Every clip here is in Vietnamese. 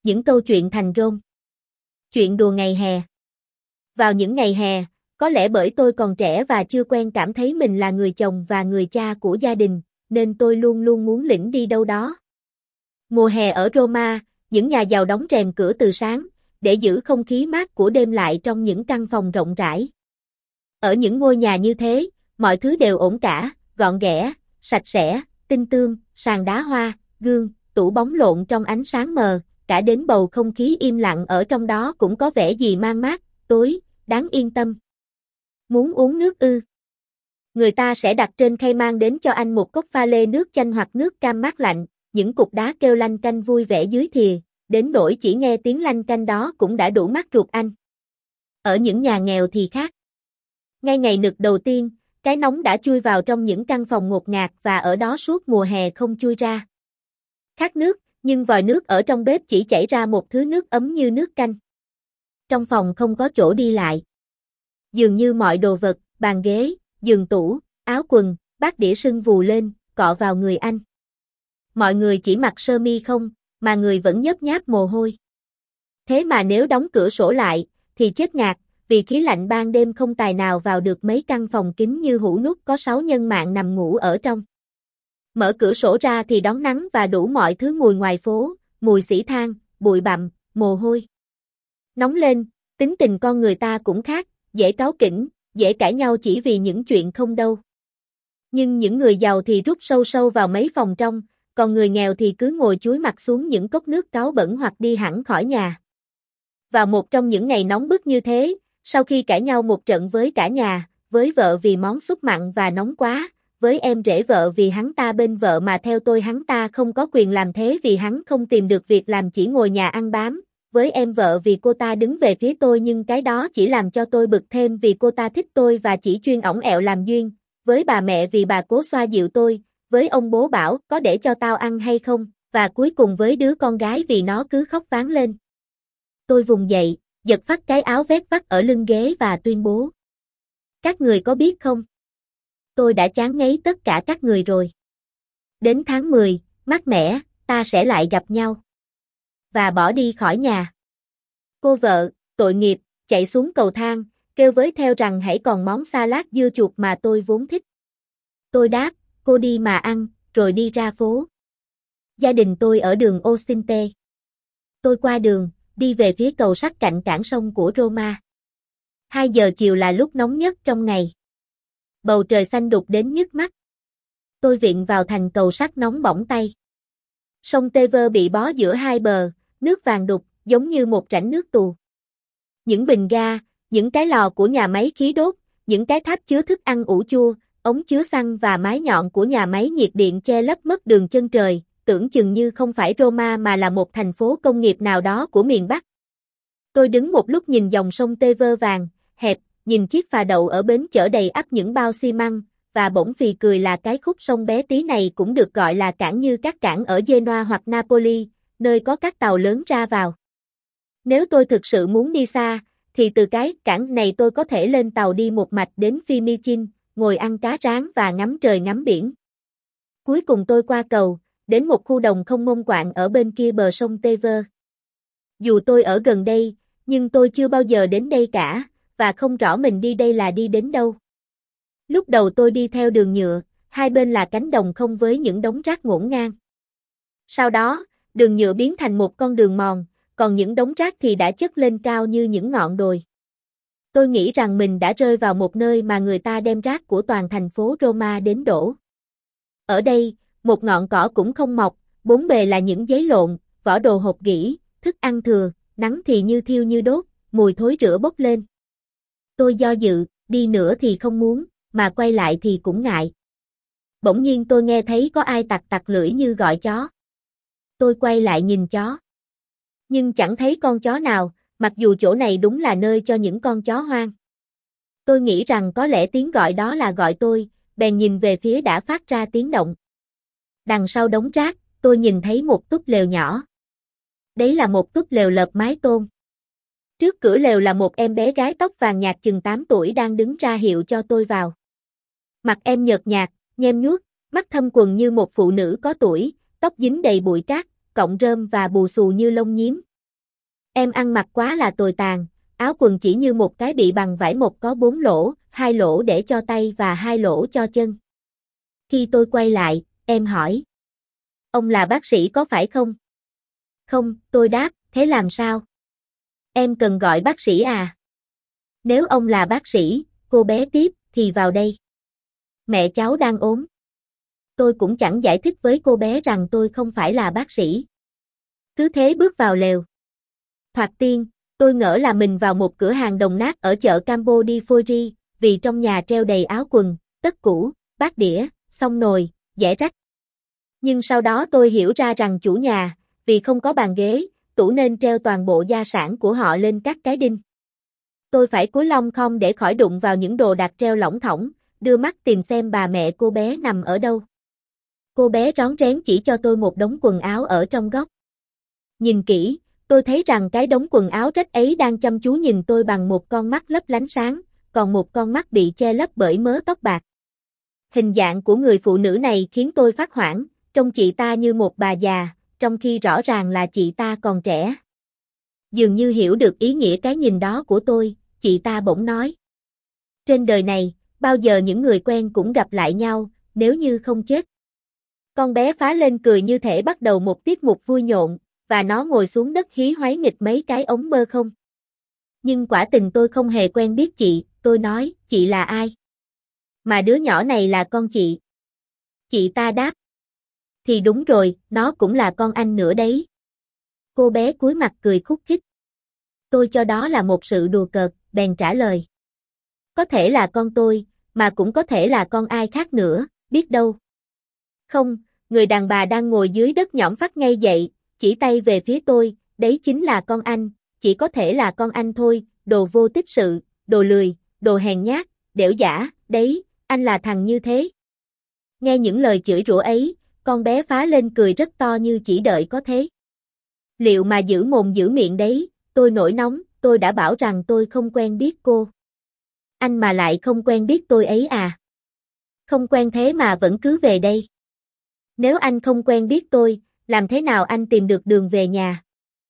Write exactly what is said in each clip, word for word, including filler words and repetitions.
Những câu chuyện thành rôm. Chuyện đùa ngày hè. Vào những ngày hè, có lẽ bởi tôi còn trẻ và chưa quen cảm thấy mình là người chồng và người cha của gia đình, nên tôi luôn luôn muốn lĩnh đi đâu đó. Mùa hè ở Roma, những nhà giàu đóng rèm cửa từ sáng, để giữ không khí mát của đêm lại trong những căn phòng rộng rãi. Ở những ngôi nhà như thế, mọi thứ đều ổn cả, gọn ghẽ, sạch sẽ, tinh tươm, sàn đá hoa, gương, tủ bóng lộn trong ánh sáng mờ, cả đến bầu không khí im lặng ở trong đó cũng có vẻ gì man mát, tối, đáng yên tâm. Muốn uống nước ư? Người ta sẽ đặt trên khay mang đến cho anh một cốc pha lê nước chanh hoặc nước cam mát lạnh, những cục đá kêu lanh canh vui vẻ dưới thìa, đến nỗi chỉ nghe tiếng lanh canh đó cũng đã đủ mát ruột anh. Ở những nhà nghèo thì khác. Ngay ngày nực đầu tiên, cái nóng đã chui vào trong những căn phòng ngột ngạt và ở đó suốt mùa hè không chui ra. Khát nước, nhưng vòi nước ở trong bếp chỉ chảy ra một thứ nước ấm như nước canh. Trong phòng không có chỗ đi lại. Dường như mọi đồ vật, bàn ghế, giường tủ, áo quần, bát đĩa sưng vù lên, cọ vào người anh. Mọi người chỉ mặc sơ mi không, mà người vẫn nhớp nháp mồ hôi. Thế mà nếu đóng cửa sổ lại, thì chết ngạt, vì khí lạnh ban đêm không tài nào vào được mấy căn phòng kín như hũ nút có sáu nhân mạng nằm ngủ ở trong. Mở cửa sổ ra thì đón nắng và đủ mọi thứ mùi ngoài phố, mùi xỉ than, bụi bặm, mồ hôi. Nóng lên, tính tình con người ta cũng khác, dễ cáu kỉnh, dễ cãi nhau chỉ vì những chuyện không đâu. Nhưng những người giàu thì rút sâu sâu vào mấy phòng trong, còn người nghèo thì cứ ngồi chúi mặt xuống những cốc nước cáu bẩn hoặc đi hẳn khỏi nhà. Vào một trong những ngày nóng bức như thế, sau khi cãi nhau một trận với cả nhà, với vợ vì món súp mặn và nóng quá, với em rể vợ vì hắn ta bên vợ mà theo tôi hắn ta không có quyền làm thế vì hắn không tìm được việc làm chỉ ngồi nhà ăn bám, với em vợ vì cô ta đứng về phía tôi nhưng cái đó chỉ làm cho tôi bực thêm vì cô ta thích tôi và chỉ chuyên ỏng ẹo làm duyên, với bà mẹ vì bà cố xoa dịu tôi, với ông bố bảo có để cho tao ăn hay không, và cuối cùng với đứa con gái vì nó cứ khóc váng lên. Tôi vùng dậy, giật phắt cái áo vét vắt ở lưng ghế và tuyên bố. Các người có biết không? Tôi đã chán ngấy tất cả các người rồi. Đến tháng mười, mát mẻ, ta sẽ lại gặp nhau. Và bỏ đi khỏi nhà. Cô vợ, tội nghiệp, chạy xuống cầu thang, kêu với theo rằng hãy còn món salad dưa chuột mà tôi vốn thích. Tôi đáp, cô đi mà ăn, rồi đi ra phố. Gia đình tôi ở đường Ocinte. Tôi qua đường, đi về phía cầu sắt cạnh cảng sông của Roma. Hai giờ chiều là lúc nóng nhất trong ngày. Bầu trời xanh đục đến nhức mắt. Tôi viện vào thành cầu sắt nóng bỏng tay. Sông Tevere bị bó giữa hai bờ, nước vàng đục, giống như một rãnh nước tù. Những bình ga, những cái lò của nhà máy khí đốt, những cái tháp chứa thức ăn ủ chua, ống chứa xăng và mái nhọn của nhà máy nhiệt điện che lấp mất đường chân trời, tưởng chừng như không phải Roma mà là một thành phố công nghiệp nào đó của miền Bắc. Tôi đứng một lúc nhìn dòng sông Tevere vàng, hẹp, nhìn chiếc phà đậu ở bến chở đầy ắp những bao xi măng, và bỗng phì cười là cái khúc sông bé tí này cũng được gọi là cảng như các cảng ở Genoa hoặc Napoli, nơi có các tàu lớn ra vào. Nếu tôi thực sự muốn đi xa, thì từ cái cảng này tôi có thể lên tàu đi một mạch đến Fiumicino, ngồi ăn cá rán và ngắm trời ngắm biển. Cuối cùng tôi qua cầu, đến một khu đồng không mông quạng ở bên kia bờ sông Tevere. Dù tôi ở gần đây, nhưng tôi chưa bao giờ đến đây cả, và không rõ mình đi đây là đi đến đâu. Lúc đầu tôi đi theo đường nhựa, hai bên là cánh đồng không với những đống rác ngổn ngang. Sau đó, đường nhựa biến thành một con đường mòn, còn những đống rác thì đã chất lên cao như những ngọn đồi. Tôi nghĩ rằng mình đã rơi vào một nơi mà người ta đem rác của toàn thành phố Roma đến đổ. Ở đây, một ngọn cỏ cũng không mọc, bốn bề là những giấy lộn, vỏ đồ hộp gỉ, thức ăn thừa, nắng thì như thiêu như đốt, mùi thối rữa bốc lên. Tôi do dự, đi nữa thì không muốn, mà quay lại thì cũng ngại. Bỗng nhiên tôi nghe thấy có ai tặc tặc lưỡi như gọi chó. Tôi quay lại nhìn chó. Nhưng chẳng thấy con chó nào, mặc dù chỗ này đúng là nơi cho những con chó hoang. Tôi nghĩ rằng có lẽ tiếng gọi đó là gọi tôi, bèn nhìn về phía đã phát ra tiếng động. Đằng sau đống rác, tôi nhìn thấy một túp lều nhỏ. Đấy là một túp lều lợp mái tôn. Trước cửa lều là một em bé gái tóc vàng nhạt chừng tám tuổi đang đứng ra hiệu cho tôi vào. Mặt em nhợt nhạt, nhem nhuốc, mắt thâm quầng như một phụ nữ có tuổi, tóc dính đầy bụi cát, cọng rơm và bù xù như lông nhím. Em ăn mặc quá là tồi tàn, áo quần chỉ như một cái bị bằng vải mộc có bốn lỗ, hai lỗ để cho tay và hai lỗ cho chân. Khi tôi quay lại, em hỏi. Ông là bác sĩ có phải không? Không, tôi đáp, thế làm sao? Em cần gọi bác sĩ à? Nếu ông là bác sĩ, cô bé tiếp, thì vào đây. Mẹ cháu đang ốm. Tôi cũng chẳng giải thích với cô bé rằng tôi không phải là bác sĩ. Cứ thế bước vào lều. Thoạt tiên, tôi ngỡ là mình vào một cửa hàng đồng nát ở chợ Campo di Forgy, vì trong nhà treo đầy áo quần, tất cũ, bát đĩa, xông nồi, dẻ rách. Nhưng sau đó tôi hiểu ra rằng chủ nhà, vì không có bàn ghế, tủ nên treo toàn bộ gia sản của họ lên các cái đinh. Tôi phải cúi lom khom để khỏi đụng vào những đồ đạc treo lỏng thỏng, đưa mắt tìm xem bà mẹ cô bé nằm ở đâu. Cô bé rón rén chỉ cho tôi một đống quần áo ở trong góc. Nhìn kỹ, tôi thấy rằng cái đống quần áo rách ấy đang chăm chú nhìn tôi bằng một con mắt lấp lánh sáng, còn một con mắt bị che lấp bởi mớ tóc bạc. Hình dạng của người phụ nữ này khiến tôi phát hoảng, trông chị ta như một bà già, trong khi rõ ràng là chị ta còn trẻ. Dường như hiểu được ý nghĩa cái nhìn đó của tôi, chị ta bỗng nói. Trên đời này, bao giờ những người quen cũng gặp lại nhau, nếu như không chết. Con bé phá lên cười như thể bắt đầu một tiết mục vui nhộn, và nó ngồi xuống đất hí hoáy nghịch mấy cái ống bơ không. Nhưng quả tình tôi không hề quen biết chị, tôi nói, chị là ai? Mà đứa nhỏ này là con chị. Chị ta đáp. Thì đúng rồi, nó cũng là con anh nữa đấy. Cô bé cúi mặt cười khúc khích. Tôi cho đó là một sự đùa cợt, bèn trả lời. Có thể là con tôi, mà cũng có thể là con ai khác nữa, biết đâu. Không, người đàn bà đang ngồi dưới đất nhõm phắt ngay dậy, chỉ tay về phía tôi, đấy chính là con anh, chỉ có thể là con anh thôi, đồ vô tích sự, đồ lười, đồ hèn nhát, đểu giả, đấy, anh là thằng như thế. Nghe những lời chửi rủa ấy, con bé phá lên cười rất to như chỉ đợi có thế. Liệu mà giữ mồm giữ miệng đấy, tôi nổi nóng, tôi đã bảo rằng tôi không quen biết cô. Anh mà lại không quen biết tôi ấy à? Không quen thế mà vẫn cứ về đây. Nếu anh không quen biết tôi, làm thế nào anh tìm được đường về nhà?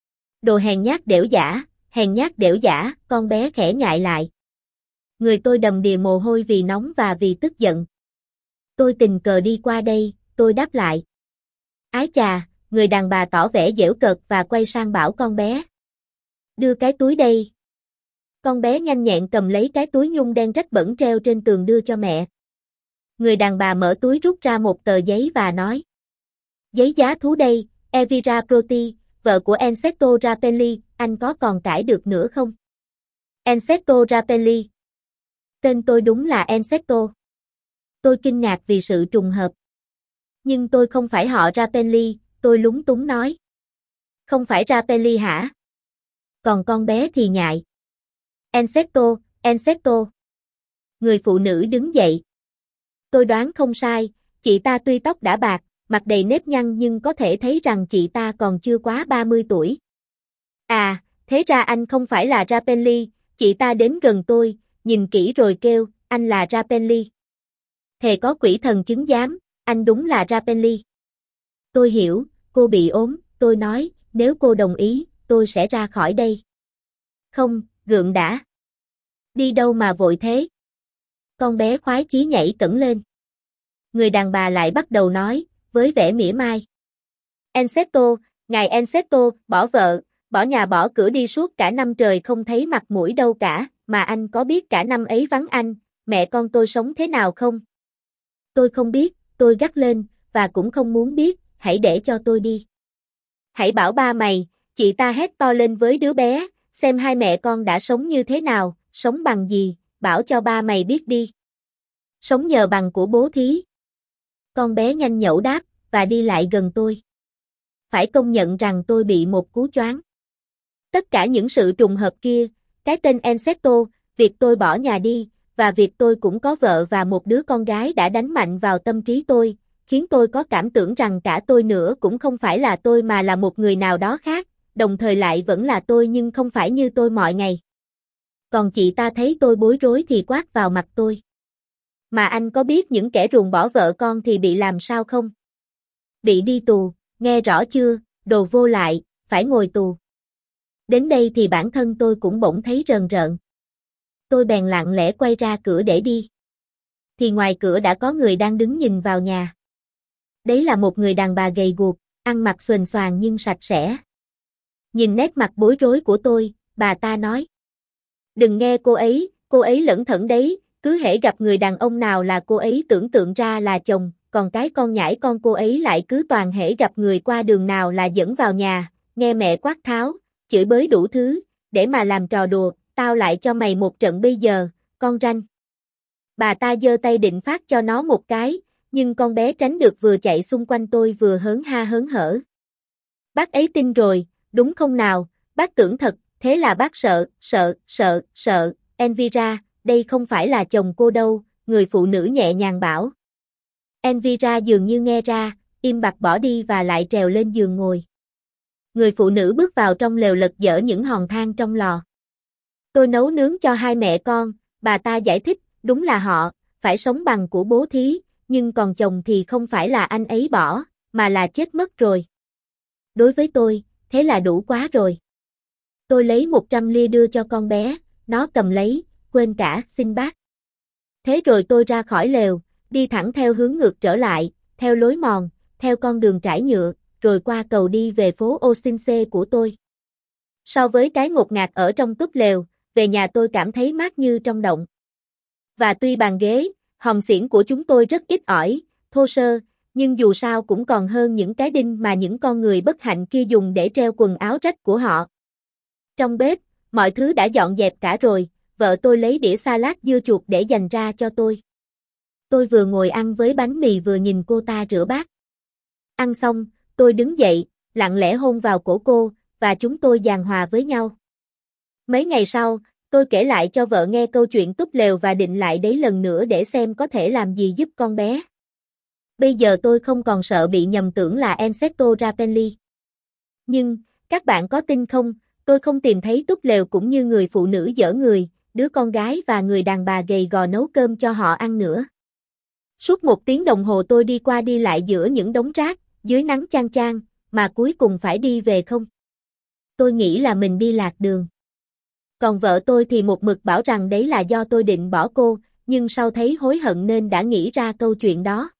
Đồ hèn nhát đểu giả, hèn nhát đểu giả, con bé khẽ nhại lại. Người tôi đầm đìa mồ hôi vì nóng và vì tức giận. Tôi tình cờ đi qua đây, tôi đáp lại. Ái chà, người đàn bà tỏ vẻ giễu cợt và quay sang bảo con bé. Đưa cái túi đây. Con bé nhanh nhẹn cầm lấy cái túi nhung đen rách bẩn treo trên tường đưa cho mẹ. Người đàn bà mở túi rút ra một tờ giấy và nói. Giấy giá thú đây, Evira Proti, vợ của Enceto Rapelli, anh có còn cãi được nữa không? Enceto Rapelli. Tên tôi đúng là Enceto. Tôi kinh ngạc vì sự trùng hợp. Nhưng tôi không phải họ Rapelli, tôi lúng túng nói. Không phải Rapelli hả? Còn con bé thì nhại. Enceto, Enceto. Người phụ nữ đứng dậy. Tôi đoán không sai, chị ta tuy tóc đã bạc, mặt đầy nếp nhăn nhưng có thể thấy rằng chị ta còn chưa quá ba mươi tuổi. À, thế ra anh không phải là Rapelli, chị ta đến gần tôi, nhìn kỹ rồi kêu, anh là Rapelli. Thề có quỷ thần chứng giám, anh đúng là Rapelli. Tôi hiểu, cô bị ốm, tôi nói, nếu cô đồng ý, tôi sẽ ra khỏi đây. Không, gượng đã. Đi đâu mà vội thế? Con bé khoái chí nhảy cẫng lên. Người đàn bà lại bắt đầu nói, với vẻ mỉa mai. Enceto, ngài Enceto, bỏ vợ, bỏ nhà bỏ cửa đi suốt cả năm trời không thấy mặt mũi đâu cả, mà anh có biết cả năm ấy vắng anh, mẹ con tôi sống thế nào không? Tôi không biết, tôi gắt lên, và cũng không muốn biết, hãy để cho tôi đi. Hãy bảo ba mày, chị ta hét to lên với đứa bé, xem hai mẹ con đã sống như thế nào, sống bằng gì, bảo cho ba mày biết đi. Sống nhờ bằng của bố thí. Con bé nhanh nhẩu đáp, và đi lại gần tôi. Phải công nhận rằng tôi bị một cú choáng. Tất cả những sự trùng hợp kia, cái tên Enceto, việc tôi bỏ nhà đi, và việc tôi cũng có vợ và một đứa con gái đã đánh mạnh vào tâm trí tôi, khiến tôi có cảm tưởng rằng cả tôi nữa cũng không phải là tôi mà là một người nào đó khác, đồng thời lại vẫn là tôi nhưng không phải như tôi mọi ngày. Còn chị ta thấy tôi bối rối thì quát vào mặt tôi. Mà anh có biết những kẻ ruồng bỏ vợ con thì bị làm sao không? Bị đi tù, nghe rõ chưa, đồ vô lại, phải ngồi tù. Đến đây thì bản thân tôi cũng bỗng thấy rờn rợn. Tôi bèn lặng lẽ quay ra cửa để đi. Thì ngoài cửa đã có người đang đứng nhìn vào nhà. Đấy là một người đàn bà gầy guộc, ăn mặc xuềnh xoàng nhưng sạch sẽ. Nhìn nét mặt bối rối của tôi, bà ta nói. Đừng nghe cô ấy, cô ấy lẩn thẩn đấy, cứ hễ gặp người đàn ông nào là cô ấy tưởng tượng ra là chồng, còn cái con nhãi con cô ấy lại cứ toàn hễ gặp người qua đường nào là dẫn vào nhà, nghe mẹ quát tháo, chửi bới đủ thứ, để mà làm trò đùa, tao lại cho mày một trận bây giờ, con ranh. Bà ta giơ tay định phát cho nó một cái, nhưng con bé tránh được vừa chạy xung quanh tôi vừa hớn ha hớn hở. Bác ấy tin rồi, đúng không nào, bác tưởng thật, thế là bác sợ, sợ, sợ, sợ, Elvira, đây không phải là chồng cô đâu, người phụ nữ nhẹ nhàng bảo. Elvira dường như nghe ra, im bặt bỏ đi và lại trèo lên giường ngồi. Người phụ nữ bước vào trong lều lật dở những hòn than trong lò. Tôi nấu nướng cho hai mẹ con, bà ta giải thích, đúng là họ, phải sống bằng của bố thí, nhưng còn chồng thì không phải là anh ấy bỏ, mà là chết mất rồi. Đối với tôi, thế là đủ quá rồi. Tôi lấy một trăm lia đưa cho con bé, nó cầm lấy, quên cả, xin bác. Thế rồi tôi ra khỏi lều, đi thẳng theo hướng ngược trở lại, theo lối mòn, theo con đường trải nhựa, rồi qua cầu đi về phố Osinse của tôi. So với cái ngột ngạt ở trong túp lều, về nhà tôi cảm thấy mát như trong động. Và tuy bàn ghế, hòm xiển của chúng tôi rất ít ỏi, thô sơ, nhưng dù sao cũng còn hơn những cái đinh mà những con người bất hạnh kia dùng để treo quần áo rách của họ. Trong bếp, mọi thứ đã dọn dẹp cả rồi, vợ tôi lấy đĩa salad dưa chuột để dành ra cho tôi. Tôi vừa ngồi ăn với bánh mì vừa nhìn cô ta rửa bát. Ăn xong, tôi đứng dậy, lặng lẽ hôn vào cổ cô, và chúng tôi giằng hòa với nhau. Mấy ngày sau, tôi kể lại cho vợ nghe câu chuyện túp lều và định lại đấy lần nữa để xem có thể làm gì giúp con bé. Bây giờ tôi không còn sợ bị nhầm tưởng là Enceto Rapelli. Nhưng, các bạn có tin không, tôi không tìm thấy túp lều cũng như người phụ nữ dở người, đứa con gái và người đàn bà gầy gò nấu cơm cho họ ăn nữa. Suốt một tiếng đồng hồ tôi đi qua đi lại giữa những đống rác, dưới nắng chang chang, mà cuối cùng phải đi về không. Tôi nghĩ là mình đi lạc đường. Còn vợ tôi thì một mực bảo rằng đấy là do tôi định bỏ cô, nhưng sau thấy hối hận nên đã nghĩ ra câu chuyện đó.